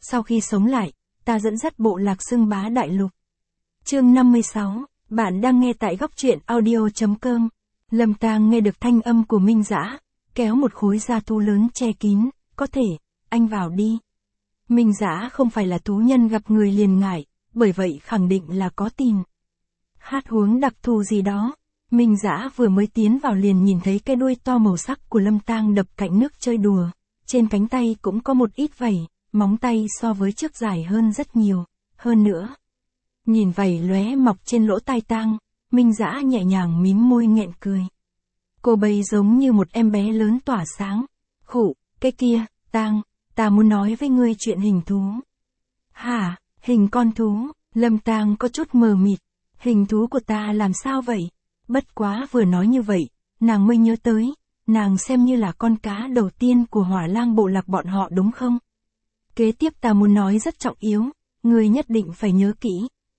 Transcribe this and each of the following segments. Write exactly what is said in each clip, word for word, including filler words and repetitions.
Sau khi sống lại, ta dẫn dắt bộ lạc xưng bá đại lục. Chương năm mươi sáu, bạn đang nghe tại góc truyện audio chấm com. Lâm Tang nghe được thanh âm của Minh Dã, kéo một khối da thú lớn che kín, có thể, anh vào đi. Minh Dã không phải là thú nhân gặp người liền ngại, bởi vậy khẳng định là có tin. Hát huống đặc thù gì đó. Minh Dã vừa mới tiến vào liền nhìn thấy cái đuôi to màu sắc của Lâm Tang đập cạnh nước chơi đùa, trên cánh tay cũng có một ít vảy, móng tay so với trước dài hơn rất nhiều, hơn nữa. Nhìn vảy lóe mọc trên lỗ tai Tang, Minh Dã nhẹ nhàng mím môi nghẹn cười. Cô bấy giống như một em bé lớn tỏa sáng. Khụ, cái kia, Tang, ta muốn nói với ngươi chuyện hình thú. Hả, hình con thú? Lâm Tang có chút mờ mịt. Hình thú của ta làm sao vậy? Bất quá vừa nói như vậy, nàng mới nhớ tới, nàng xem như là con cá đầu tiên của Hỏa Lang bộ lạc bọn họ đúng không? Kế tiếp ta muốn nói rất trọng yếu, ngươi nhất định phải nhớ kỹ.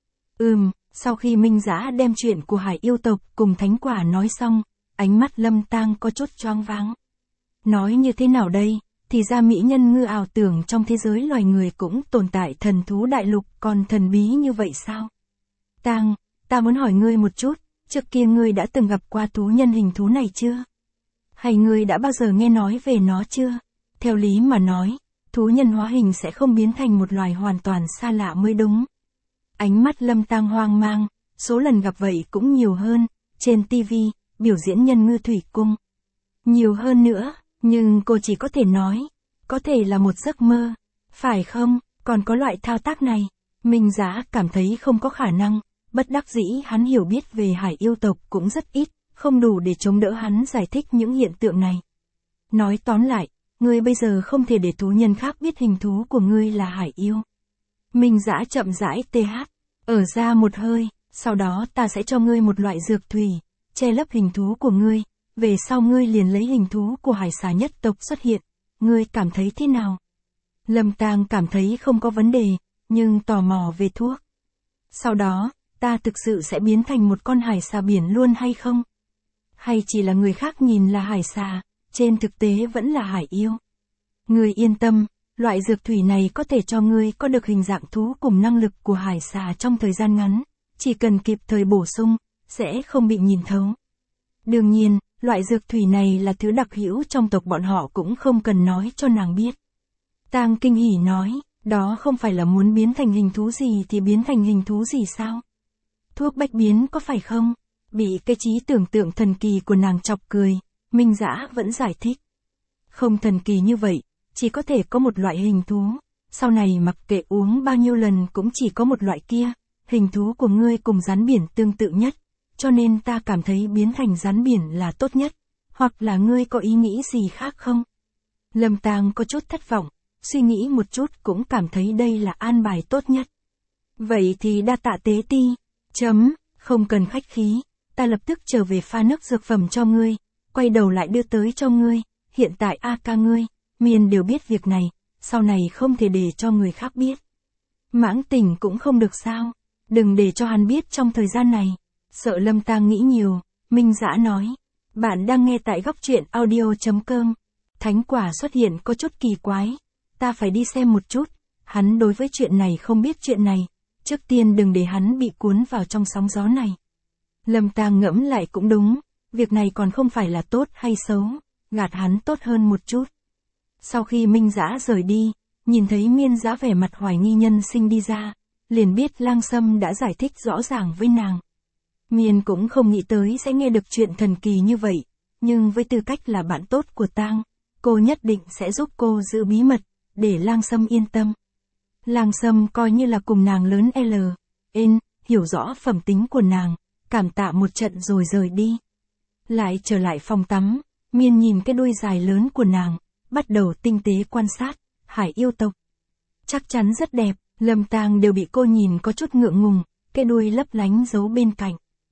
Ừm, sau khi Minh Dã đem chuyện của hải yêu tộc cùng thánh quả nói xong, ánh mắt Lâm Tang có chút choáng váng. Nói như thế nào đây, thì ra mỹ nhân ngư ảo tưởng trong thế giới loài người cũng tồn tại thần thú đại lục còn thần bí như vậy sao? Tang, ta muốn hỏi ngươi một chút, trước kia ngươi đã từng gặp qua thú nhân hình thú này chưa? Hay ngươi đã bao giờ nghe nói về nó chưa? Theo lý mà nói, thú nhân hóa hình sẽ không biến thành một loài hoàn toàn xa lạ mới đúng. Ánh mắt Lâm Tang hoang mang, số lần gặp vậy cũng nhiều hơn, trên ti vi, biểu diễn nhân ngư thủy cung. Nhiều hơn nữa, nhưng cô chỉ có thể nói, có thể là một giấc mơ, phải không? Còn có loại thao tác này, Minh Dã cảm thấy không có khả năng, bất đắc dĩ hắn hiểu biết về hải yêu tộc cũng rất ít, không đủ để chống đỡ hắn giải thích những hiện tượng này. Nói tóm lại, ngươi bây giờ không thể để thú nhân khác biết hình thú của ngươi là hải yêu. Minh Dã chậm rãi tê hát, ở ra một hơi, sau đó ta sẽ cho ngươi một loại dược thủy, che lấp hình thú của ngươi, về sau ngươi liền lấy hình thú của hải xà nhất tộc xuất hiện, ngươi cảm thấy thế nào? Lâm Tang cảm thấy không có vấn đề, nhưng tò mò về thuốc. Sau đó, ta thực sự sẽ biến thành một con hải xà biển luôn hay không? Hay chỉ là người khác nhìn là hải xà, trên thực tế vẫn là hải yêu? Ngươi yên tâm, loại dược thủy này có thể cho ngươi có được hình dạng thú cùng năng lực của hải xà trong thời gian ngắn, chỉ cần kịp thời bổ sung, sẽ không bị nhìn thấu. Đương nhiên, loại dược thủy này là thứ đặc hữu trong tộc bọn họ cũng không cần nói cho nàng biết. Tang kinh hỉ nói, đó không phải là muốn biến thành hình thú gì thì biến thành hình thú gì sao? Thuốc bách biến có phải không? Bị cái trí tưởng tượng thần kỳ của nàng chọc cười, Minh Dã vẫn giải thích. Không thần kỳ như vậy, chỉ có thể có một loại hình thú, sau này mặc kệ uống bao nhiêu lần cũng chỉ có một loại kia, hình thú của ngươi cùng rắn biển tương tự nhất, cho nên ta cảm thấy biến thành rắn biển là tốt nhất, hoặc là ngươi có ý nghĩ gì khác không? Lâm Tang có chút thất vọng, suy nghĩ một chút cũng cảm thấy đây là an bài tốt nhất. Vậy thì đa tạ tế ti, chấm, không cần khách khí, ta lập tức trở về pha nước dược phẩm cho ngươi, quay đầu lại đưa tới cho ngươi, hiện tại A ca ngươi, Miên đều biết việc này, sau này không thể để cho người khác biết. Mãng Tình cũng không được sao, đừng để cho hắn biết trong thời gian này. Sợ Lâm Tang nghĩ nhiều, Minh Dã nói, bạn đang nghe tại góc truyện audio chấm com. Thánh quả xuất hiện có chút kỳ quái, ta phải đi xem một chút, hắn đối với chuyện này không biết chuyện này, trước tiên đừng để hắn bị cuốn vào trong sóng gió này. Lâm Tang ngẫm lại cũng đúng, việc này còn không phải là tốt hay xấu, gạt hắn tốt hơn một chút. Sau khi Minh Dã rời đi, nhìn thấy Miên Dã vẻ mặt hoài nghi nhân sinh đi ra, liền biết Lang Sâm đã giải thích rõ ràng với nàng. Miên cũng không nghĩ tới sẽ nghe được chuyện thần kỳ như vậy, nhưng với tư cách là bạn tốt của Tang, cô nhất định sẽ giúp cô giữ bí mật, để Lang Sâm yên tâm. Lang Sâm coi như là cùng nàng lớn L, N, hiểu rõ phẩm tính của nàng, cảm tạ một trận rồi rời đi. Lại trở lại phòng tắm, Miên nhìn cái đuôi dài lớn của nàng, bắt đầu tinh tế quan sát, hải yêu tộc. Chắc chắn rất đẹp, Lâm Tang đều bị cô nhìn có chút ngượng ngùng, cái đuôi lấp lánh giấu bên cạnh.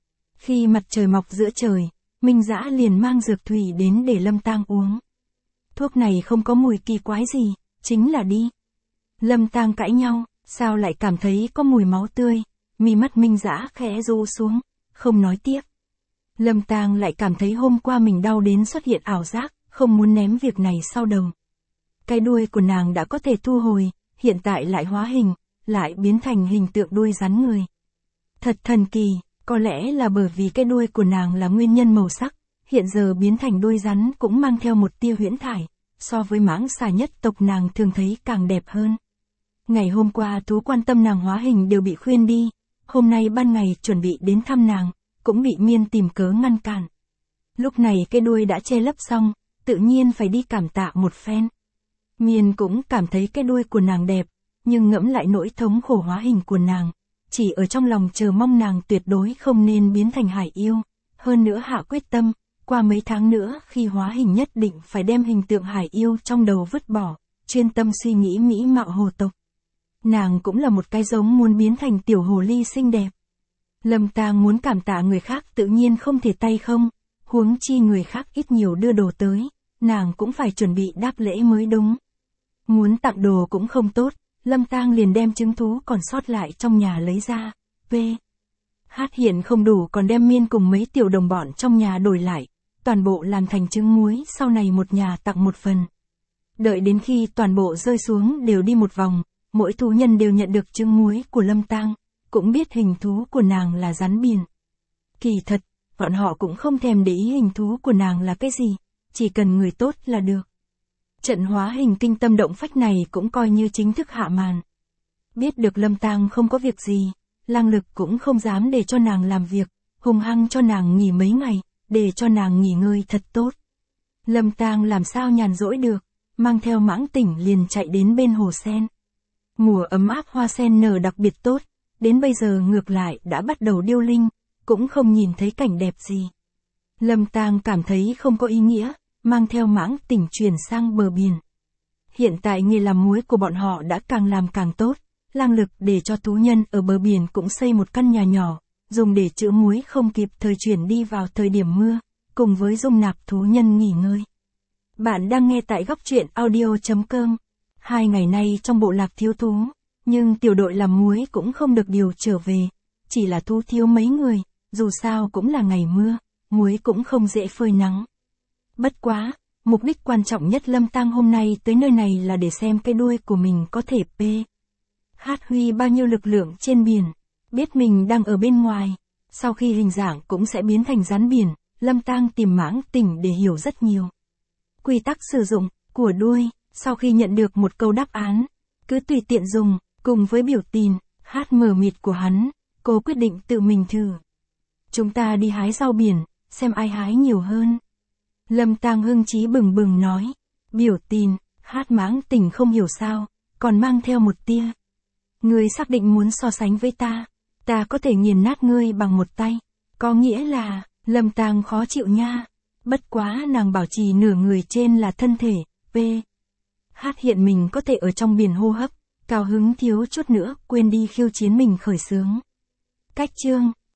Khi mặt trời mọc giữa trời, Minh Dã liền mang dược thủy đến để Lâm Tang uống. Thuốc này không có mùi kỳ quái gì, chính là đi. Lâm Tang cãi nhau, sao lại cảm thấy có mùi máu tươi, mi mắt Minh Dã khẽ ru xuống, không nói tiếp. Lâm Tang lại cảm thấy hôm qua mình đau đến xuất hiện ảo giác, không muốn ném việc này sau đầu. Cái đuôi của nàng đã có thể thu hồi, hiện tại lại hóa hình, lại biến thành hình tượng đuôi rắn người. Thật thần kỳ, có lẽ là bởi vì cái đuôi của nàng là nguyên nhân màu sắc, hiện giờ biến thành đuôi rắn cũng mang theo một tia huyễn thải, so với mãng xà nhất tộc nàng thường thấy càng đẹp hơn. Ngày hôm qua thú quan tâm nàng hóa hình đều bị khuyên đi, hôm nay ban ngày chuẩn bị đến thăm nàng, cũng bị Miên tìm cớ ngăn cản. Lúc này cái đuôi đã che lấp xong, tự nhiên phải đi cảm tạ một phen. Miên cũng cảm thấy cái đuôi của nàng đẹp, nhưng ngẫm lại nỗi thống khổ hóa hình của nàng, chỉ ở trong lòng chờ mong nàng tuyệt đối không nên biến thành hải yêu, hơn nữa hạ quyết tâm, qua mấy tháng nữa khi hóa hình nhất định phải đem hình tượng hải yêu trong đầu vứt bỏ, chuyên tâm suy nghĩ mỹ mạo hồ tộc. Nàng cũng là một cái giống muốn biến thành tiểu hồ ly xinh đẹp. Lâm Tang muốn cảm tạ người khác tự nhiên không thể tay không, huống chi người khác ít nhiều đưa đồ tới, nàng cũng phải chuẩn bị đáp lễ mới đúng. Muốn tặng đồ cũng không tốt, Lâm Tang liền đem trứng thú còn sót lại trong nhà lấy ra, v. Hát hiện không đủ còn đem Miên cùng mấy tiểu đồng bọn trong nhà đổi lại, toàn bộ làm thành trứng muối, sau này một nhà tặng một phần. Đợi đến khi toàn bộ rơi xuống đều đi một vòng, mỗi thú nhân đều nhận được trứng muối của Lâm Tang, cũng biết hình thú của nàng là rắn biển. Kỳ thật, bọn họ cũng không thèm để ý hình thú của nàng là cái gì, chỉ cần người tốt là được. Trận hóa hình kinh tâm động phách này cũng coi như chính thức hạ màn. Biết được Lâm Tang không có việc gì, Lang Lực cũng không dám để cho nàng làm việc, hung hăng cho nàng nghỉ mấy ngày, để cho nàng nghỉ ngơi thật tốt. Lâm Tang làm sao nhàn rỗi được, mang theo Mãng Tỉnh liền chạy đến bên hồ sen. Mùa ấm áp hoa sen nở đặc biệt tốt, đến bây giờ ngược lại đã bắt đầu điêu linh, cũng không nhìn thấy cảnh đẹp gì. Lâm Tang cảm thấy không có ý nghĩa, mang theo Mãng Tỉnh chuyển sang bờ biển. Hiện tại nghề làm muối của bọn họ đã càng làm càng tốt, Lang Lực để cho thú nhân ở bờ biển cũng xây một căn nhà nhỏ, dùng để trữ muối không kịp thời chuyển đi vào thời điểm mưa, cùng với dung nạp thú nhân nghỉ ngơi. Bạn đang nghe tại góc truyện audio chấm com. Hai ngày nay trong bộ lạc thiếu thú, nhưng tiểu đội làm muối cũng không được điều trở về, chỉ là thú thiếu mấy người, dù sao cũng là ngày mưa, muối cũng không dễ phơi nắng. Bất quá, mục đích quan trọng nhất Lâm Tang hôm nay tới nơi này là để xem cái đuôi của mình có thể p. Hát huy bao nhiêu lực lượng trên biển, biết mình đang ở bên ngoài, sau khi hình dạng cũng sẽ biến thành rắn biển, Lâm Tang tìm Mãng Tỉnh để hiểu rất nhiều. Quy tắc sử dụng của đuôi, sau khi nhận được một câu đáp án, cứ tùy tiện dùng, cùng với biểu tình, hát mờ mịt của hắn, cô quyết định tự mình thử. Chúng ta đi hái rau biển, xem ai hái nhiều hơn. Lâm Tang hưng chí bừng bừng nói, biểu tình, hát Mãng Tỉnh không hiểu sao, còn mang theo một tia. Ngươi xác định muốn so sánh với ta, ta có thể nghiền nát ngươi bằng một tay, có nghĩa là, Lâm Tang khó chịu nha, bất quá nàng bảo trì nửa người trên là thân thể, v. Hát hiện mình có thể ở trong biển hô hấp, cao hứng thiếu chút nữa quên đi khiêu chiến mình khởi xướng. Cách chương